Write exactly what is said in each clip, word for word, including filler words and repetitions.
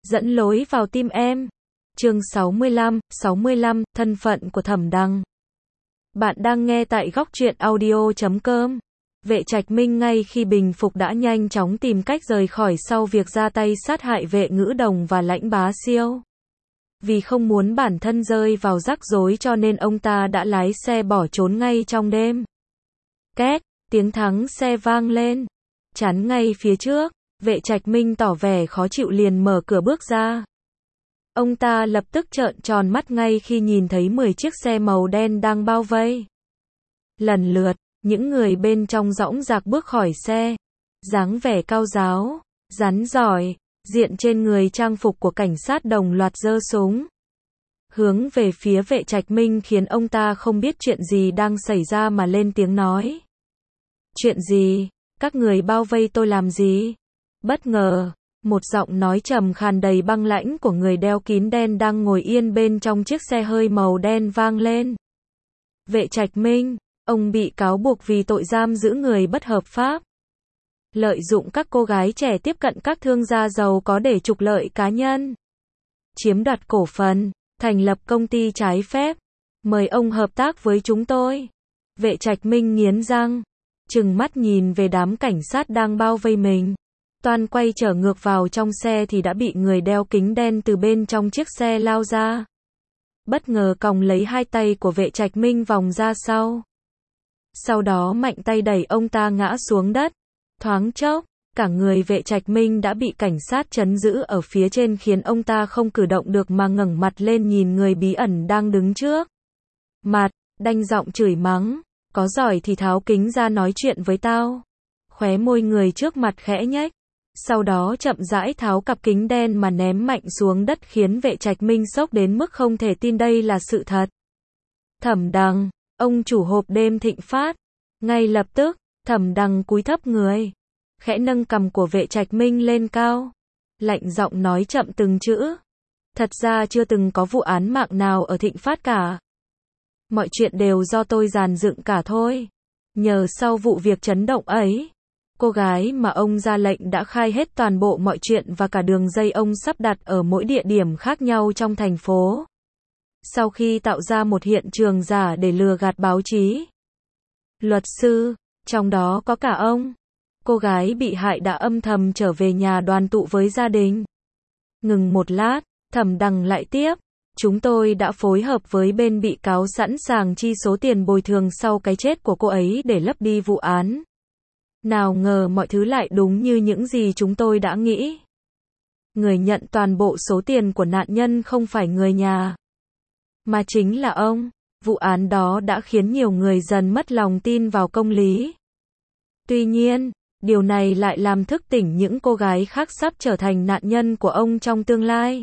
Dẫn lối vào tim em. Chương sáu mươi lăm, sáu mươi lăm, thân phận của Thẩm Đằng. Bạn đang nghe tại góc truyện audio chấm com. Vệ Trạch Minh ngay khi bình phục đã nhanh chóng tìm cách rời khỏi sau việc ra tay sát hại Vệ Ngữ Đồng và Lãnh Bá Siêu. Vì không muốn bản thân rơi vào rắc rối cho nên ông ta đã lái xe bỏ trốn ngay trong đêm. Két, tiếng thắng xe vang lên. Chắn ngay phía trước, Vệ Trạch Minh tỏ vẻ khó chịu liền mở cửa bước ra. Ông ta lập tức trợn tròn mắt ngay khi nhìn thấy mười chiếc xe màu đen đang bao vây. Lần lượt, những người bên trong dõng dạc bước khỏi xe. Dáng vẻ cao giáo, rắn giỏi, diện trên người trang phục của cảnh sát đồng loạt giơ súng. Hướng về phía Vệ Trạch Minh khiến ông ta không biết chuyện gì đang xảy ra mà lên tiếng nói. Chuyện gì? Các người bao vây tôi làm gì? Bất ngờ, một giọng nói trầm khàn đầy băng lãnh của người đeo kín đen đang ngồi yên bên trong chiếc xe hơi màu đen vang lên. Vệ Trạch Minh, ông bị cáo buộc vì tội giam giữ người bất hợp pháp. Lợi dụng các cô gái trẻ tiếp cận các thương gia giàu có để trục lợi cá nhân. Chiếm đoạt cổ phần, thành lập công ty trái phép. Mời ông hợp tác với chúng tôi. Vệ Trạch Minh nghiến răng, trừng mắt nhìn về đám cảnh sát đang bao vây mình. Toan quay trở ngược vào trong xe thì đã bị người đeo kính đen từ bên trong chiếc xe lao ra. Bất ngờ còng lấy hai tay của Vệ Trạch Minh vòng ra sau. Sau đó mạnh tay đẩy ông ta ngã xuống đất. Thoáng chốc, cả người Vệ Trạch Minh đã bị cảnh sát trấn giữ ở phía trên khiến ông ta không cử động được mà ngẩng mặt lên nhìn người bí ẩn đang đứng trước mặt, đanh giọng chửi mắng, có giỏi thì tháo kính ra nói chuyện với tao. Khóe môi người trước mặt khẽ nhếch, sau đó chậm rãi tháo cặp kính đen mà ném mạnh xuống đất khiến Vệ Trạch Minh sốc đến mức không thể tin đây là sự thật. Thẩm Đằng, ông chủ hộp đêm Thịnh Phát. Ngay lập tức, Thẩm Đằng cúi thấp người, khẽ nâng cằm của Vệ Trạch Minh lên cao, lạnh giọng nói chậm từng chữ. Thật ra chưa từng có vụ án mạng nào ở Thịnh Phát cả. Mọi chuyện đều do tôi dàn dựng cả thôi. Nhờ sau vụ việc chấn động ấy, cô gái mà ông ra lệnh đã khai hết toàn bộ mọi chuyện và cả đường dây ông sắp đặt ở mỗi địa điểm khác nhau trong thành phố. Sau khi tạo ra một hiện trường giả để lừa gạt báo chí, luật sư, trong đó có cả ông, cô gái bị hại đã âm thầm trở về nhà đoàn tụ với gia đình. Ngừng một lát, Thẩm Đằng lại tiếp. Chúng tôi đã phối hợp với bên bị cáo sẵn sàng chi số tiền bồi thường sau cái chết của cô ấy để lấp đi vụ án. Nào ngờ mọi thứ lại đúng như những gì chúng tôi đã nghĩ. Người nhận toàn bộ số tiền của nạn nhân không phải người nhà, mà chính là ông. Vụ án đó đã khiến nhiều người dần mất lòng tin vào công lý. Tuy nhiên, điều này lại làm thức tỉnh những cô gái khác sắp trở thành nạn nhân của ông trong tương lai.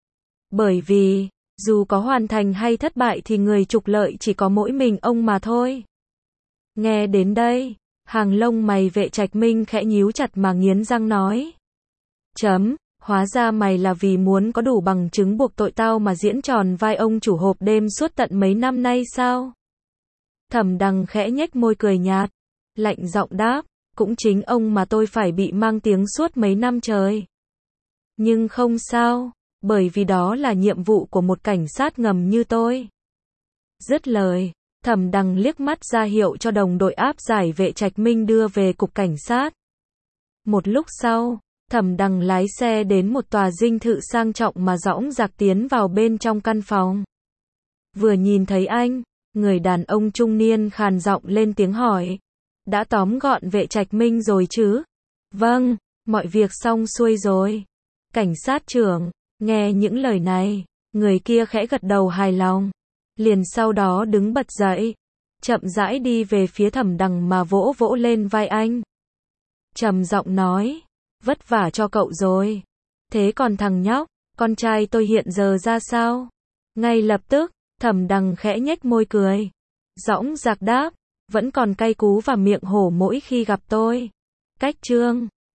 Bởi vì, dù có hoàn thành hay thất bại thì người trục lợi chỉ có mỗi mình ông mà thôi. Nghe đến đây, hàng lông mày Vệ Trạch Minh khẽ nhíu chặt mà nghiến răng nói. Chấm, hóa ra mày là vì muốn có đủ bằng chứng buộc tội tao mà diễn tròn vai ông chủ hộp đêm suốt tận mấy năm nay sao? Thẩm Đằng khẽ nhếch môi cười nhạt, lạnh giọng đáp, cũng chính ông mà tôi phải bị mang tiếng suốt mấy năm trời. Nhưng không sao, bởi vì đó là nhiệm vụ của một cảnh sát ngầm như tôi. Dứt lời, Thẩm Đằng liếc mắt ra hiệu cho đồng đội áp giải Vệ Trạch Minh đưa về cục cảnh sát. Một lúc sau, Thẩm Đằng lái xe đến một tòa dinh thự sang trọng mà dõng dạc tiến vào bên trong căn phòng. Vừa nhìn thấy anh, người đàn ông trung niên khàn giọng lên tiếng hỏi. Đã tóm gọn Vệ Trạch Minh rồi chứ? Vâng, mọi việc xong xuôi rồi. Cảnh sát trưởng. Nghe những lời này, người kia khẽ gật đầu hài lòng. Liền sau đó đứng bật dậy, chậm rãi đi về phía Thẩm Đằng mà vỗ vỗ lên vai anh. Trầm giọng nói, vất vả cho cậu rồi. Thế còn thằng nhóc, con trai tôi hiện giờ ra sao? Ngay lập tức, Thẩm Đằng khẽ nhếch môi cười, dõng dạc đáp, vẫn còn cay cú và miệng hổ mỗi khi gặp tôi. Cách chương